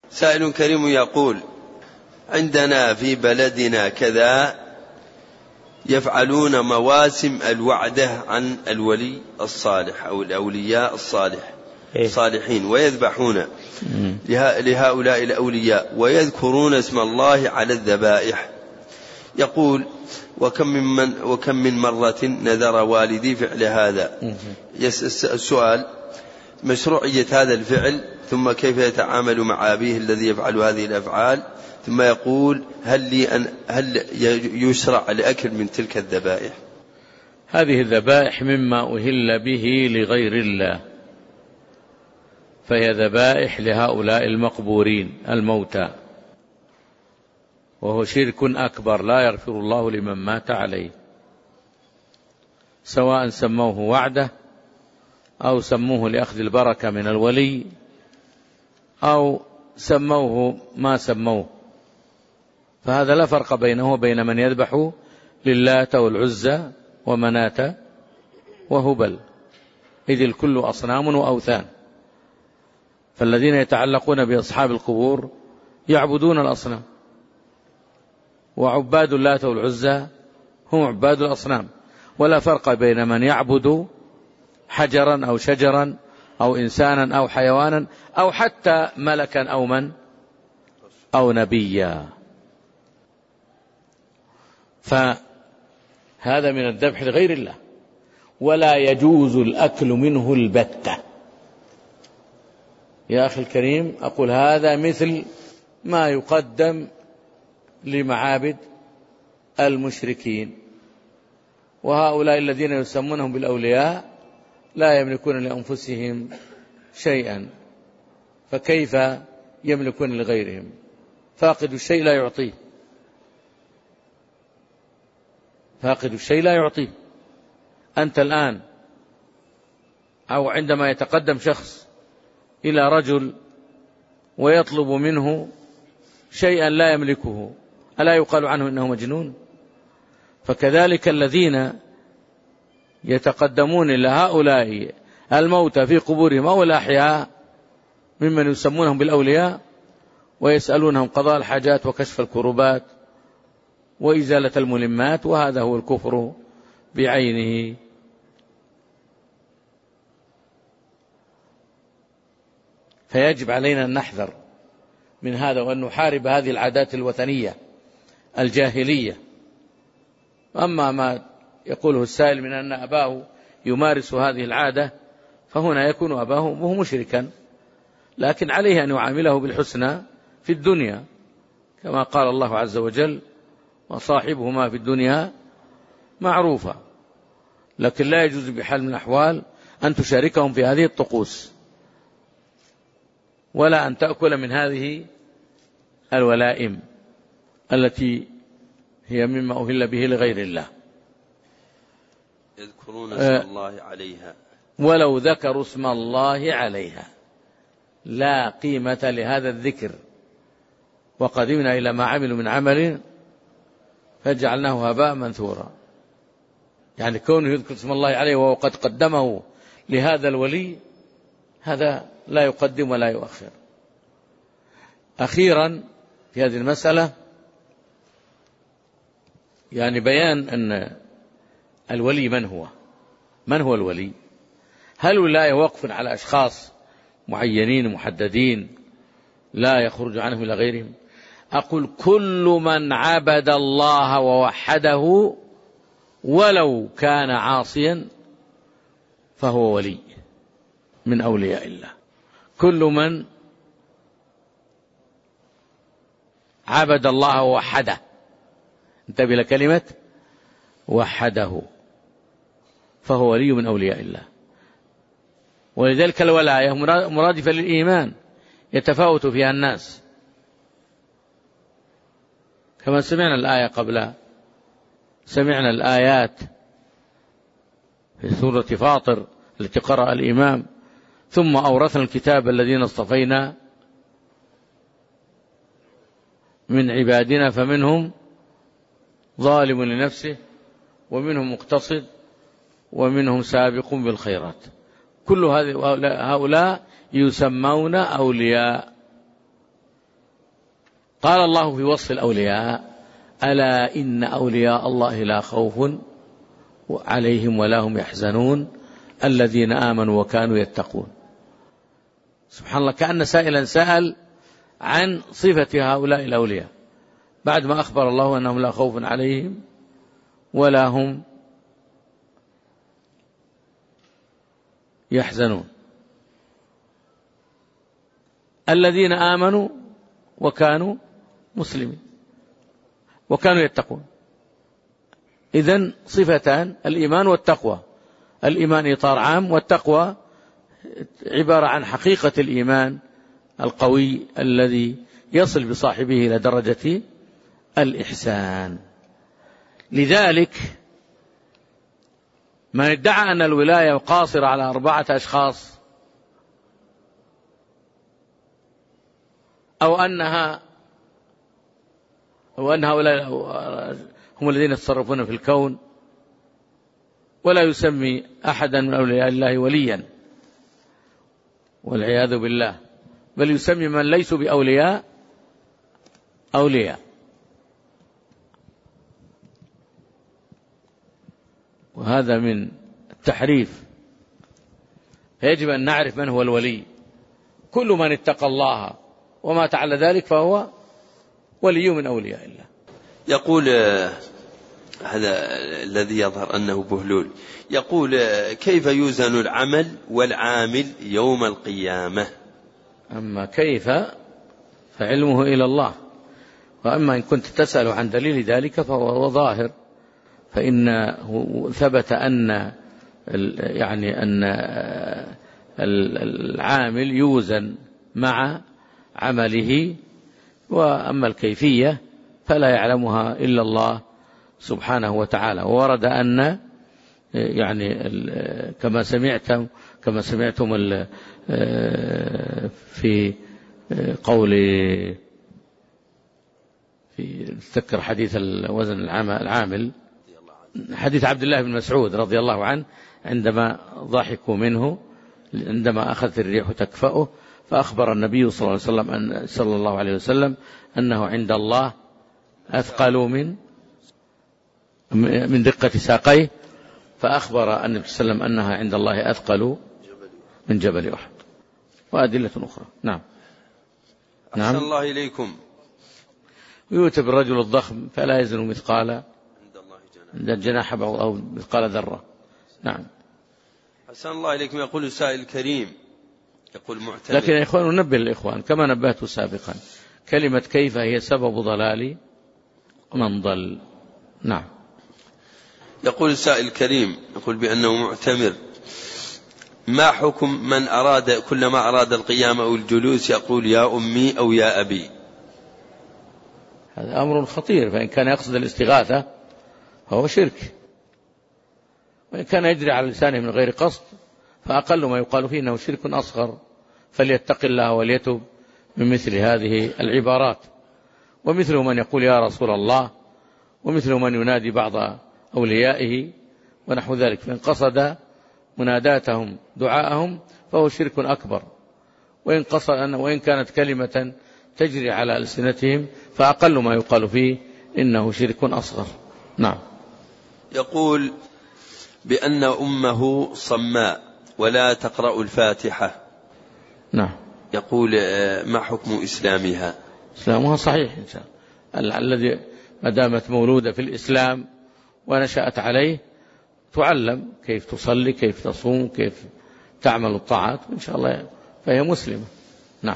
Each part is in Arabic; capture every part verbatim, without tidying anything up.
سائل كريم يقول: عندنا في بلدنا كذا يفعلون مواسم الوعدة عن الولي الصالح أو الأولياء الصالح الصالحين، ويذبحون لهؤلاء الأولياء ويذكرون اسم الله على الذبائح. يقول: وكم من, وكم من مرة نذر والدي فعل هذا. السؤال: مشروعية هذا الفعل، ثم كيف يتعامل مع أبيه الذي يفعل هذه الأفعال؟ ثم يقول: هل, لي أن هل يشرع لأكل من تلك الذبائح؟ هذه الذبائح مما أهل به لغير الله، فهي ذبائح لهؤلاء المقبورين الموتى، وهو شرك أكبر لا يغفر الله لمن مات عليه، سواء سموه وعده أو سموه لأخذ البركة من الولي أو سموه ما سموه، فهذا لا فرق بينه وبين من يذبح للات والعزى ومناة وهبل، إذ الكل أصنام وأوثان. فالذين يتعلقون بأصحاب القبور يعبدون الأصنام، وعباد اللات والعزى هم عباد الأصنام، ولا فرق بين من يعبد حجرا أو شجرا أو إنسانا أو حيوانا أو حتى ملكا أو من أو نبيا. فهذا من الذبح لغير الله، ولا يجوز الأكل منه البتة. يا أخي الكريم، أقول هذا مثل ما يقدم لمعابد المشركين، وهؤلاء الذين يسمونهم بالأولياء لا يملكون لأنفسهم شيئا، فكيف يملكون لغيرهم؟ فاقد الشيء لا يعطيه، فاقد الشيء لا يعطيه. أنت الآن أو عندما يتقدم شخص إلى رجل ويطلب منه شيئا لا يملكه، ألا يقال عنه إنه مجنون؟ فكذلك الذين يتقدمون إلى هؤلاء الموتى في قبورهم أو الأحياء ممن يسمونهم بالأولياء ويسألونهم قضاء الحاجات وكشف الكربات وإزالة الملمات، وهذا هو الكفر بعينه. فيجب علينا أن نحذر من هذا وأن نحارب هذه العادات الوثنية الجاهلية. أما ما يقوله السائل من أن أباه يمارس هذه العادة، فهنا يكون أباه وهو مشركا، لكن عليه أن يعامله بالحسنى في الدنيا، كما قال الله عز وجل: وصاحبهما في الدنيا معروفة. لكن لا يجوز بحال من الأحوال أن تشاركهم في هذه الطقوس، ولا أن تأكل من هذه الولائم التي هي مما أهل به لغير الله. يذكرون اسم الله عليها، ولو ذكروا اسم الله عليها لا قيمة لهذا الذكر، وقدمنا إلى ما عملوا من عمل فجعلناه هباء منثورا. يعني كونه يذكر اسم الله عليه وهو قد قدمه لهذا الولي، هذا لا يقدم ولا يؤخر. أخيرا في هذه المسألة يعني بيان أن الولي من هو من هو الولي؟ هل الولاية وقف على أشخاص معينين محددين لا يخرج عنهم إلى غيرهم؟ أقول كل من عبد الله ووحده ولو كان عاصيا فهو ولي من أولياء الله. كل من عبد الله ووحده، انتبه لكلمة وحده، فهو ولي من أولياء الله. ولذلك الولاية مرادفة للإيمان يتفاوت فيها الناس، كما سمعنا الآية قبل سمعنا الآيات في سورة فاطر التي قرأ الإمام: ثم أورثنا الكتاب الذين اصطفينا من عبادنا فمنهم ظالم لنفسه ومنهم مقتصد ومنهم سابق بالخيرات. كل هؤلاء يسمون أولياء قال الله في وصف الأولياء: ألا إن أولياء الله لا خوف عليهم ولا هم يحزنون الذين آمنوا وكانوا يتقون. سبحان الله، كأن سائلا سأل عن صفة هؤلاء الأولياء بعد ما أخبر الله أنهم لا خوف عليهم ولا هم يحزنون. الذين آمنوا وكانوا مسلمين وكانوا يتقون. إذن صفتان: الإيمان والتقوى. الإيمان إطار عام، والتقوى عبارة عن حقيقة الإيمان القوي الذي يصل بصاحبه إلى درجة الإحسان. لذلك من ادعى أن الولاية قاصرة على أربعة أشخاص أو أنها أو أن هؤلاء هم الذين يتصرفون في الكون، ولا يسمي أحدا من أولياء الله وليا والعياذ بالله، بل يسمي من ليسوا بأولياء أولياء. وهذا من التحريف. فيجب أن نعرف من هو الولي. كل من اتقى الله ومات على ذلك فهو ولي من أولياء الله. يقول هذا الذي يظهر أنه بهلول، يقول: كيف يوزن العمل والعامل يوم القيامة؟ أما كيف فعلمه إلى الله، وأما إن كنت تسأل عن دليل ذلك فهو ظاهر، فإنه ثبت أن يعني أن العامل يوزن مع عمله، وأما الكيفية فلا يعلمها إلا الله سبحانه وتعالى. وورد أن يعني كما سمعتم كما سمعتم في قول في تذكر حديث الوزن العامل، حديث عبد الله بن مسعود رضي الله عنه عندما ضحكوا منه عندما أخذت الريح تكفأه، فأخبر النبي صلى الله عليه وسلم أن صلى الله عليه وسلم أنه عند الله أثقل من من دقة ساقيه، فأخبر النبي صلى الله عليه وسلم أنها عند الله أثقل من جبل أحد، وأدلة أخرى. نعم. نعم. أحسن الله إليكم. ويؤتى بالرجل الضخم فلا يزن مثقال عند الجناح أو مثقال ذرة. نعم. أحسن الله إليكم. يقول السائل الكريم، يقول معتمد. لكن يا إخوان ننبه الإخوان كما نبهت سابقا، كلمة كيف هي سبب ضلال من ضل. نعم. يقول السائل الكريم، يقول بأنه معتمر: ما حكم من أراد كلما أراد القيام أو الجلوس يقول يا أمي أو يا أبي؟ هذا أمر خطير، فإن كان يقصد الاستغاثة فهو شرك، وإن كان يجري على لسانه من غير قصد فأقل ما يقال فيه أنه شرك أصغر، فليتق الله وليتب من مثل هذه العبارات. ومثله من يقول يا رسول الله، ومثله من ينادي بعض أوليائه ونحو ذلك، فإن قصد مناداتهم دعاءهم فهو شرك أكبر، وإن قصد أن وإن كانت كلمة تجري على ألسنتهم فأقل ما يقال فيه إنه شرك أصغر. نعم. يقول بأن أمه صماء ولا تقرأ الفاتحة. نعم. يقول ما حكم إسلامها؟ إسلامها صحيح إن شاء الله. الذي ما دامت مولودة في الإسلام ونشأت عليه تعلم كيف تصلي، كيف تصوم، كيف تعمل الطاعات، إن شاء الله فهي مسلمة. نعم.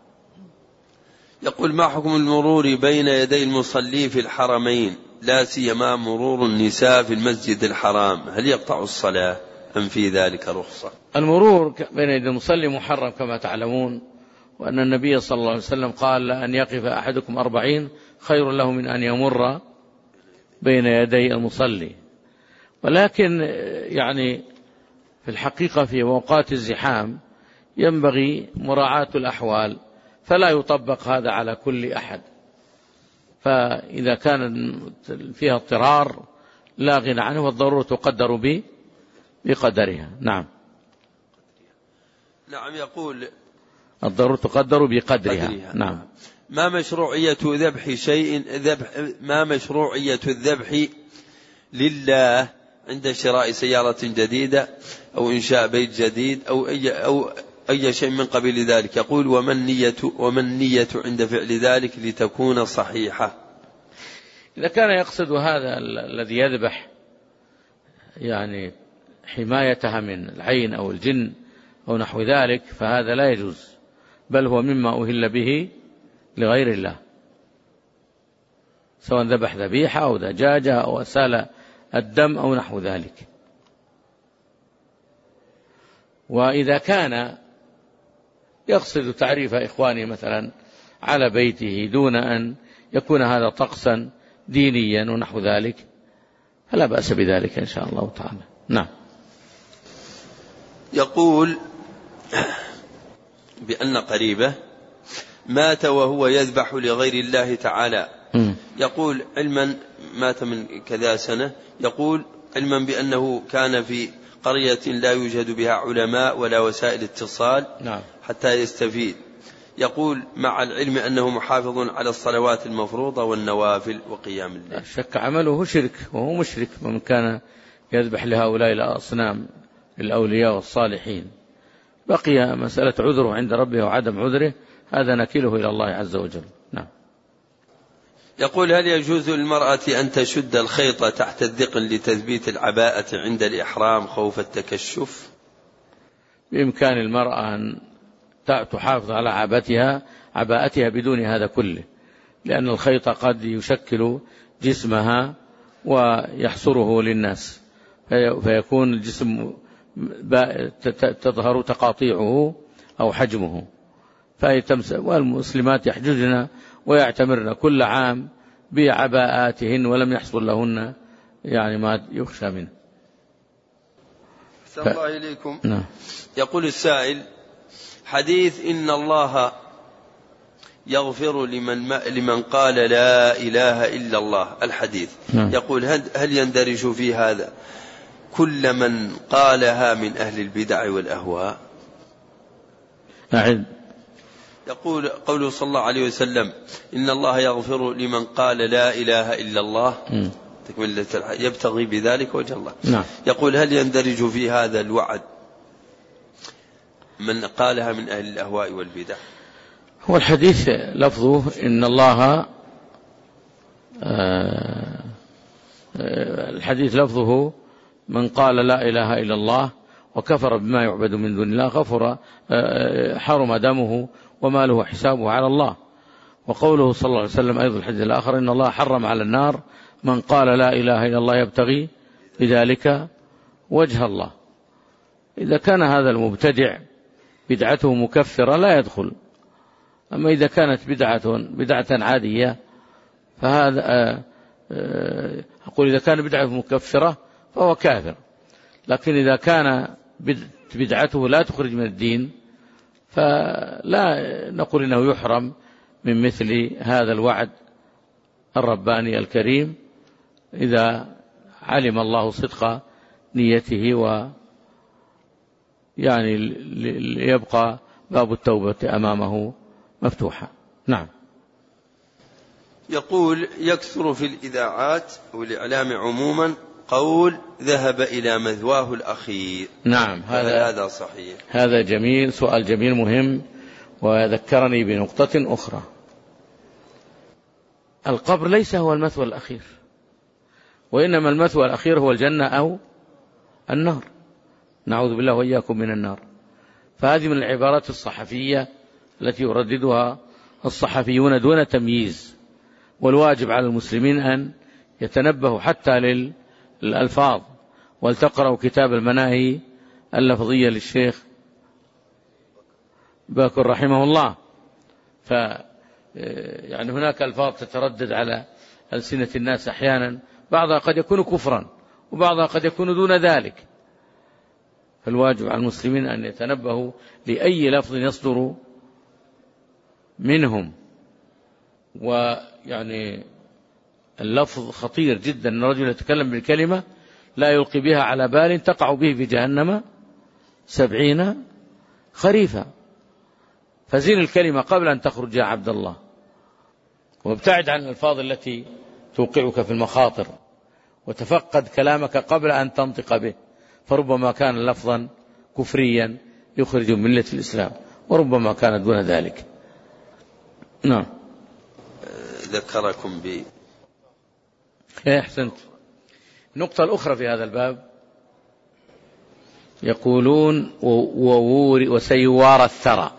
يقول ما حكم المرور بين يدي المصلي في الحرمين، لا سيما مرور النساء في المسجد الحرام، هل يقطع الصلاة أم في ذلك رخصة؟ المرور بين يدي المصلي محرم كما تعلمون، وأن النبي صلى الله عليه وسلم قال أن يقف أحدكم أربعين خير له من أن يمر بين يدي المصلي. ولكن يعني في الحقيقة في أوقات الزحام ينبغي مراعاة الأحوال، فلا يطبق هذا على كل أحد، فإذا كان فيها اضطرار لا غنى عنه، والضرورة تقدر بقدرها. نعم. نعم. يقول الضرورة تقدر بقدرها. قدرها. نعم. ما مشروعية ذبح شيء ذبح ما مشروعية الذبح لله عند شراء سيارة جديدة أو إنشاء بيت جديد أو أي, أو أي شيء من قبيل ذلك؟ يقول ومن نية, ومن نية عند فعل ذلك لتكون صحيحة. إذا كان يقصد هذا الذي يذبح يعني حمايتها من العين أو الجن أو نحو ذلك فهذا لا يجوز، بل هو مما أهل به لغير الله، سواء ذبح ذبيحة أو دجاجة أو أسال الدم أو نحو ذلك. وإذا كان يقصد تعريف إخوانه مثلا على بيته دون أن يكون هذا طقسا دينيا ونحو ذلك فلا بأس بذلك إن شاء الله تعالى. نعم. يقول بأن قريبه مات وهو يذبح لغير الله تعالى، يقول علما مات من كذا سنة، يقول علما بأنه كان في قرية لا يوجد بها علماء ولا وسائل اتصال نعم. حتى يستفيد، يقول مع العلم أنه محافظ على الصلوات المفروضة والنوافل وقيام الليل. لا شك عمله شرك وهو مشرك ومن كان يذبح لهؤلاء الأصنام الأولياء والصالحين. بقي مسألة عذره عند ربه وعدم عذره هذا نكله إلى الله عز وجل. نعم. يقول هل يجوز للمرأة أن تشد الخيط تحت الذقن لتثبيت العباءة عند الإحرام خوف التكشف؟ بإمكان المرأة أن تحافظ على عباءتها عباءتها بدون هذا كله، لأن الخيط قد يشكل جسمها ويحصره للناس فيكون الجسم تظهر تقاطيعه أو حجمه. والمسلمات يحججن ويعتمرن كل عام بعباءاتهن ولم يحصل لهن يعني ما يخشى منه. ف... الله إليكم. نعم. يقول السائل حديث إن الله يغفر لمن, لمن قال لا إله إلا الله الحديث. نعم. يقول هل يندرج في هذا كل من قالها من أهل البدع والأهواء؟ أعد. يقول قوله صلى الله عليه وسلم إن الله يغفر لمن قال لا إله إلا الله تكملة يبتغي بذلك وجه الله. نعم. يقول هل يندرج في هذا الوعد من قالها من أهل الأهواء والبدع؟ هو الحديث لفظه إن الله آه الحديث لفظه من قال لا إله إلا الله وكفر بما يعبد من دون الله غفر آه حرم دمه وماله حسابه على الله. وقوله صلى الله عليه وسلم أيضا الحديث الآخر إن الله حرم على النار من قال لا إله إلا الله يبتغي بذلك وجه الله. إذا كان هذا المبتدع بدعته مكفرة لا يدخل، أما إذا كانت بدعة بدعة عادية فهذا أقول إذا كان بدعة مكفرة فهو كافر، لكن إذا كان بدعته لا تخرج من الدين فلا نقول إنه يحرم من مثل هذا الوعد الرباني الكريم إذا علم الله صدق نيته و يعني ليبقى باب التوبة أمامه مفتوحا. نعم. يقول يكثر في الإذاعات والإعلام عموما قول ذهب إلى مثواه الأخير. نعم. هذا هذا صحيح؟ هذا جميل، سؤال جميل مهم وذكرني بنقطة أخرى. القبر ليس هو المثوى الأخير، وإنما المثوى الأخير هو الجنة أو النار، نعوذ بالله وإياكم من النار. فهذه من العبارات الصحفية التي يرددها الصحفيون دون تمييز، والواجب على المسلمين أن يتنبهوا حتى للألفاظ ولتقرأوا كتاب المناهي اللفظية للشيخ باكر رحمه الله. ف يعني هناك ألفاظ تتردد على ألسنة الناس أحيانا، بعضها قد يكون كفرا وبعضها قد يكون دون ذلك، فالواجب على المسلمين أن يتنبهوا لأي لفظ يصدر منهم. ويعني اللفظ خطير جدا، الرجل يتكلم بالكلمة لا يلقي بها على بال تقع به في جهنم سبعين خريفا. فزين الكلمة قبل أن تخرج يا عبد الله، وابتعد عن الألفاظ التي توقعك في المخاطر، وتفقد كلامك قبل أن تنطق به، فربما كان لفظا كفريا يخرج من ملة الإسلام، وربما كان دون ذلك. نعم. ذكركم ب إيه أحسنت. النقطة الأخرى في هذا الباب يقولون ووري وسيوار الثرى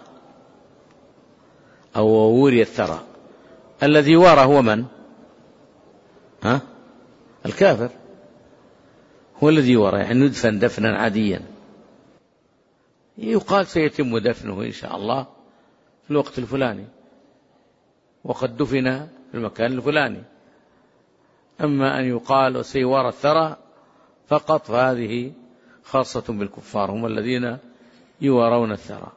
أو ووري الثرى. الذي وارى هو من؟ ها؟ الكافر هو الذي وارى، يعني ندفن دفنا عاديا، يقال سيتم دفنه إن شاء الله في الوقت الفلاني، وقد دفن في المكان الفلاني. أما أن يقال وسيوار الثرى فقط فهذه خاصة بالكفار، هم الذين يوارون الثرى،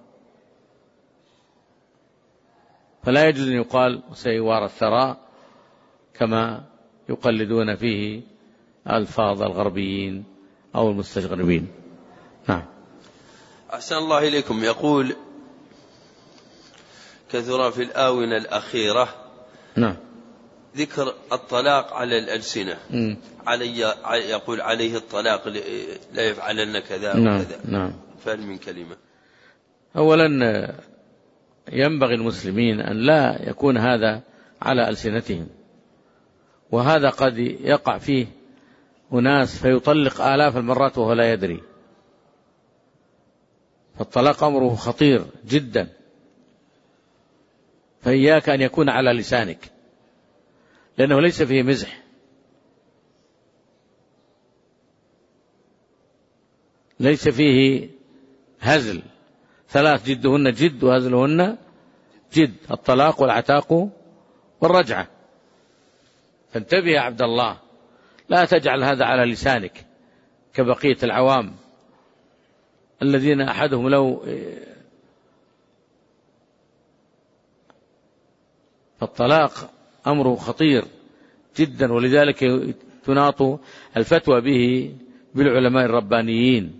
فلا يجوز أن يقال وسيوار الثرى كما يقلدون فيه ألفاظ الغربيين أو المستغربين. نعم. أحسن الله إليكم. يقول كثر في الآونة الأخيرة نعم ذكر الطلاق على الألسنة. م. علي يقول عليه الطلاق لا يفعلن كذا نعم. وكذا. نعم. فهل من كلمة؟ أولا ينبغي المسلمين أن لا يكون هذا على ألسنتهم، وهذا قد يقع فيه أناس فيطلق آلاف المرات وهو لا يدري. فالطلاق أمره خطير جدا، فإياك أن يكون على لسانك، لأنه ليس فيه مزح، ليس فيه هزل. ثلاث جدهن جد وهزلهن جد، الطلاق والعتاق والرجعة. فانتبه يا عبد الله، لا تجعل هذا على لسانك كبقية العوام الذين أحدهم لو فالطلاق أمره خطير جدا، ولذلك تناط الفتوى به بالعلماء الربانيين.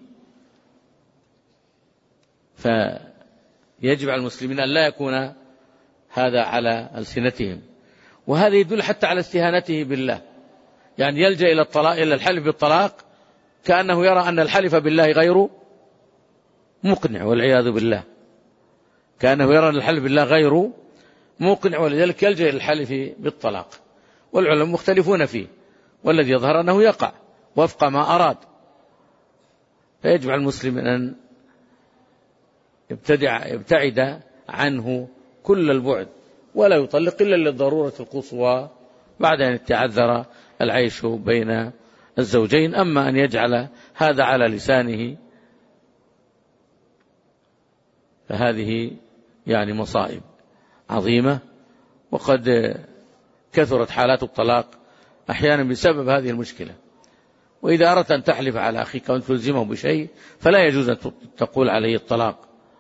فيجب على المسلمين أن لا يكون هذا على ألسنتهم، وهذا يدل حتى على استهانته بالله، يعني يلجأ إلى الطلاق إلى الحلف بالطلاق كأنه يرى أن الحلف بالله غير مقنع، والعياذ بالله، كأنه يرى أن الحلف بالله غير مقنع، ولذلك يلجأ إلى الحلف بالطلاق، والعلماء مختلفون فيه، والذي يظهر أنه يقع وفق ما أراد. فيجب على المسلم أن يبتدع يبتعد عنه كل البعد، ولا يطلق إلا للضرورة القصوى بعد أن يتعذر العيش بين الزوجين. أما أن يجعل هذا على لسانه فهذه يعني مصائب عظيمة، وقد كثرت حالات الطلاق أحيانا بسبب هذه المشكلة. وإذا أردت أن تحلف على أخيك وأن تلزمه بشيء فلا يجوز أن تقول عليه الطلاق،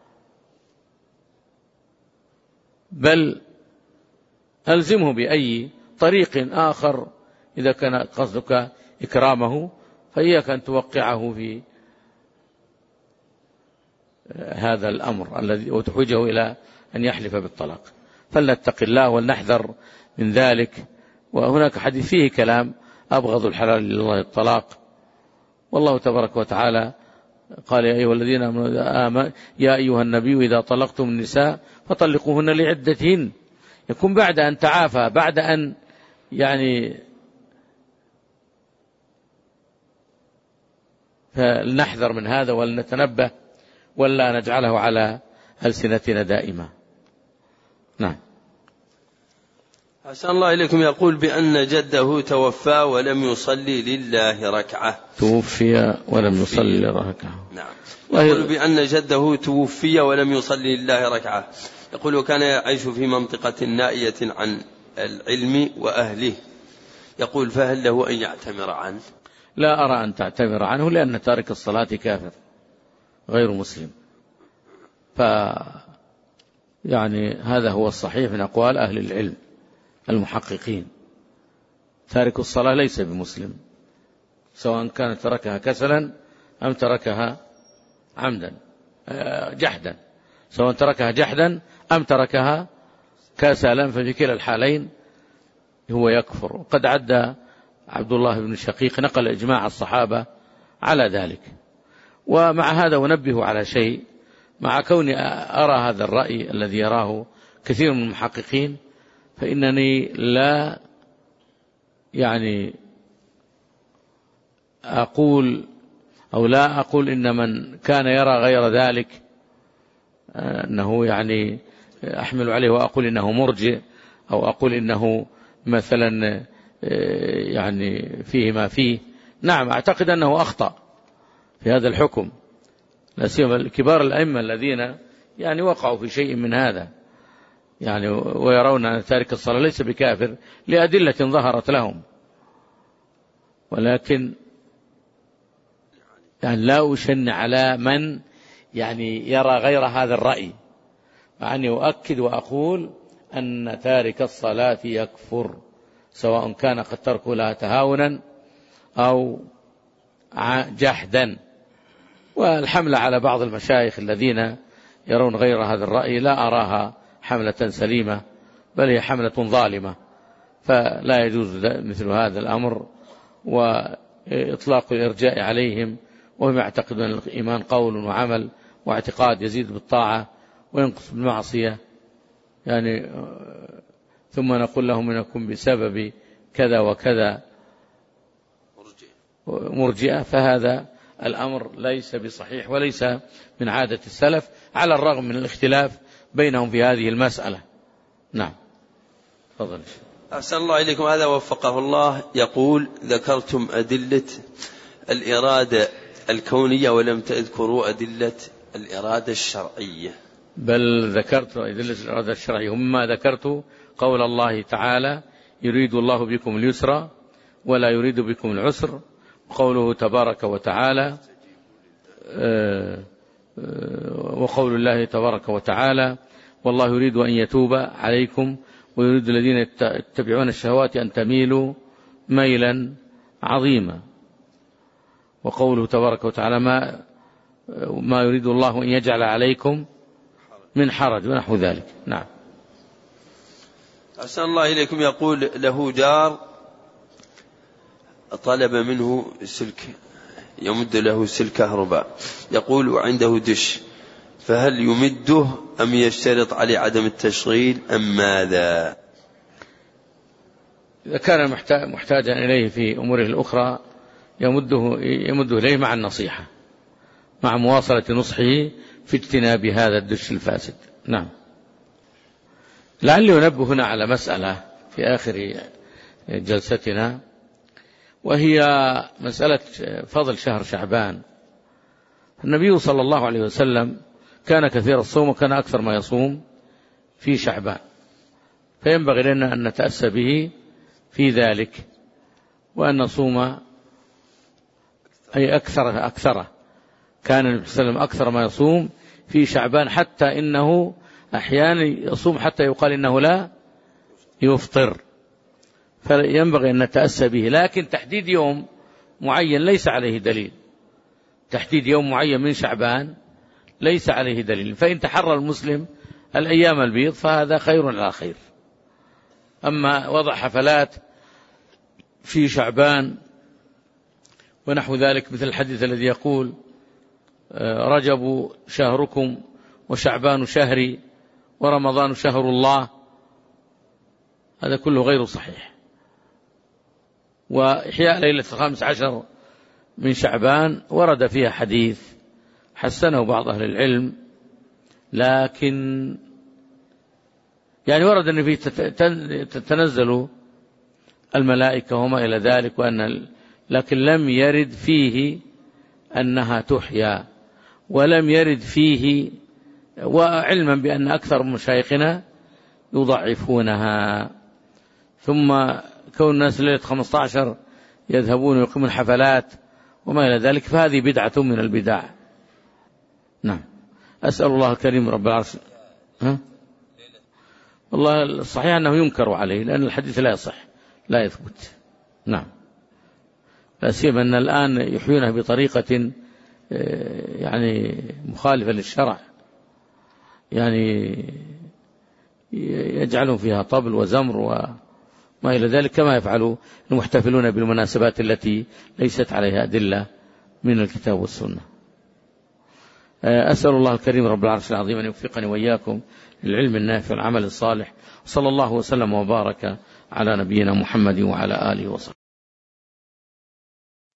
بل ألزمه بأي طريق آخر. إذا كان قصدك إكرامه فإياك أن توقعه في هذا الأمر الذي وتحوجه إلى أن يحلف بالطلاق. فلنتق الله ولنحذر من ذلك. وهناك حديث فيه كلام: أبغض الحلال لله الطلاق، والله تبارك وتعالى قال: يا أيها الذين آمنوا يا أيها النبي إذا طلقتم النساء فطلقوهن لعدتهن. يكون بعد أن تعافى، بعد أن يعني فلنحذر من هذا ولنتنبه ولا نجعله على ألسنتنا دائما. نعم. أحسن الله إليكم. يقول بأن جده توفى ولم يصلي لله ركعة. توفي ولم يصلي لله ركعة. نعم. يقول بأن جده توفي ولم يصلي لله ركعة. يقول وكان يعيش في منطقة نائية عن العلم وأهله. يقول فهل له أن يعتمر عنه؟ لا أرى أن تعتمر عنه، لأن تارك الصلاة كافر غير مسلم. ف يعني هذا هو الصحيح من أقوال أهل العلم المحققين. تارك الصلاة ليس بمسلم، سواء كان تركها كسلا أم تركها عمدا جحدا، سواء تركها جحدا أم تركها كسلا، ففي كلا الحالين هو يكفر. وقد عد عبد الله بن شقيق نقل إجماع الصحابة على ذلك. ومع هذا أنبه على شيء، مع كوني أرى هذا الرأي الذي يراه كثير من المحققين، فإنني لا يعني أقول أو لا أقول إن من كان يرى غير ذلك أنه يعني أحمل عليه وأقول إنه مرجئ، أو أقول إنه مثلا يعني فيه ما فيه. نعم، أعتقد أنه أخطأ في هذا الحكم، لا سيما كبار الأئمة الذين يعني وقعوا في شيء من هذا، يعني ويرون أن تارك الصلاة ليس بكافر لأدلة ظهرت لهم. ولكن يعني لا أشن على من يعني يرى غير هذا الرأي، مع أني أؤكد وأقول أن تارك الصلاة يكفر، سواء كان قد تركه لها تهاونا أو جحدا. والحملة على بعض المشايخ الذين يرون غير هذا الرأي لا أراها حملة سليمة، بل هي حملة ظالمة، فلا يجوز مثل هذا الأمر وإطلاق الإرجاء عليهم، وهم يعتقدون الإيمان قول وعمل واعتقاد يزيد بالطاعة وينقص بالمعصية، يعني ثم نقول لهم إنكم بسبب كذا وكذا مرجئة، فهذا الأمر ليس بصحيح وليس من عادة السلف، على الرغم من الاختلاف بينهم في هذه المسألة. نعم، تفضل. أحسن الله إليكم. هذا وفقه الله يقول: ذكرتم أدلة الإرادة الكونية ولم تذكروا أدلة الإرادة الشرعية. بل ذكرت أدلة الإرادة الشرعية، ومما ذكرت قول الله تعالى: يريد الله بكم اليسر ولا يريد بكم العسر، وقوله تبارك وتعالى وقول الله تبارك وتعالى: والله يريد أن يتوب عليكم ويريد الذين يتبعون الشهوات أن تميلوا ميلا عظيما، وقوله تبارك وتعالى: ما ما يريد الله أن يجعل عليكم من حرج ونحو ذلك. نعم. أحسن الله إليكم. يقول: له جار طلب منه سلك، يمد له سلك كهرباء، يقول وعنده دش، فهل يمده أم يشترط عليه عدم التشغيل أم ماذا؟ إذا كان محتاجا إليه في أموره الأخرى يمده, يمده إليه مع النصيحة، مع مواصلة نصحه في اجتناب هذا الدش الفاسد. نعم. لعلي أنبه هنا على مسألة في آخر جلستنا، وهي مسألة فضل شهر شعبان. النبي صلى الله عليه وسلم كان كثير الصوم، وكان أكثر ما يصوم في شعبان، فينبغي لنا أن نتأسى به في ذلك، وأن نصوم أي أكثر أكثر. كان النبي صلى الله عليه وسلم أكثر ما يصوم في شعبان، حتى إنه أحيانا يصوم حتى يقال إنه لا يفطر، فينبغي أن نتأسى به. لكن تحديد يوم معين ليس عليه دليل، تحديد يوم معين من شعبان ليس عليه دليل، فإن تحرى المسلم الأيام البيض فهذا خير على خير. أما وضع حفلات في شعبان ونحو ذلك، مثل الحديث الذي يقول: رجب شهركم وشعبان شهري ورمضان شهر الله، هذا كله غير صحيح. وإحياء ليلة الخامس عشر من شعبان ورد فيها حديث حسنه بعض أهل العلم، لكن يعني ورد أن فيه تتنزل الملائكة وما إلى ذلك، وأن لكن لم يرد فيه أنها تحيا، ولم يرد فيه، وعلما بأن أكثر مشايخنا يضعفونها. ثم كون الناس ليلة خمسة عشر يذهبون ويقيمون حفلات وما إلى ذلك، فهذه بدعة من البدع. نعم. أسأل الله الكريم رب العرش. ها؟ والله الصحيح أنه ينكر عليه، لأن الحديث لا يصح لا يثبت. نعم. لا سيما أن الآن يحيونها بطريقة يعني مخالفة للشرع، يعني يجعلون فيها طبل وزمر ما إلى ذلك، كما يفعل المحتفلون بالمناسبات التي ليست عليها أدلة من الكتاب والسنة. أسأل الله الكريم رب العرش العظيم أن يوفقني وإياكم للعلم النافع والعمل الصالح، صلى الله وسلم وبارك على نبينا محمد وعلى آله وصحبه.